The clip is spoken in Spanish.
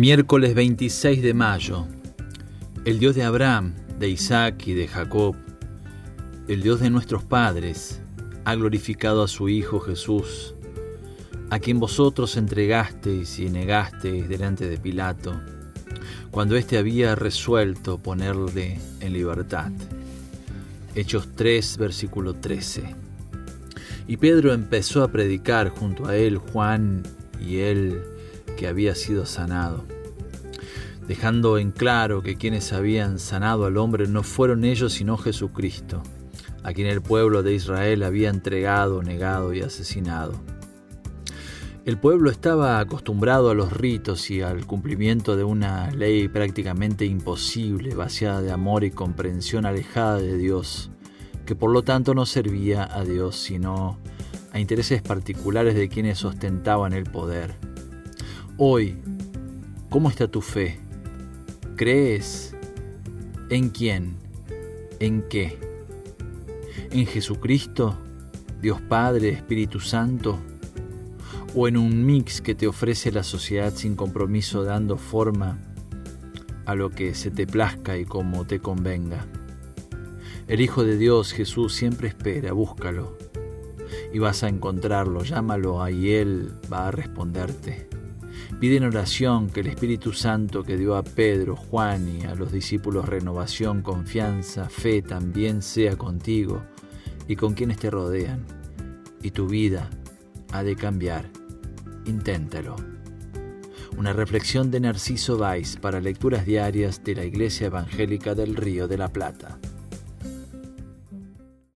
Miércoles 26 de mayo. El Dios de Abraham, de Isaac y de Jacob, el Dios de nuestros padres, ha glorificado a su Hijo Jesús, a quien vosotros entregasteis y negasteis delante de Pilato, cuando éste había resuelto ponerle en libertad. Hechos 3, versículo 13. Y Pedro empezó a predicar junto a él Juan y él que había sido sanado, dejando en claro que quienes habían sanado al hombre no fueron ellos sino Jesucristo, a quien el pueblo de Israel había entregado, negado y asesinado. El pueblo estaba acostumbrado a los ritos y al cumplimiento de una ley prácticamente imposible, vaciada de amor y comprensión, alejada de Dios, que por lo tanto no servía a Dios sino a intereses particulares de quienes ostentaban el poder. Hoy, ¿cómo está tu fe? ¿Crees? ¿En quién? ¿En qué? ¿En Jesucristo, Dios Padre, Espíritu Santo? ¿O en un mix que te ofrece la sociedad sin compromiso, dando forma a lo que se te plazca y como te convenga? El Hijo de Dios, Jesús, siempre espera, búscalo y vas a encontrarlo, llámalo y Él va a responderte. Pide en oración que el Espíritu Santo que dio a Pedro, Juan y a los discípulos renovación, confianza, fe, también sea contigo y con quienes te rodean. Y tu vida ha de cambiar. Inténtalo. Una reflexión de Narciso Báez para lecturas diarias de la Iglesia Evangélica del Río de la Plata.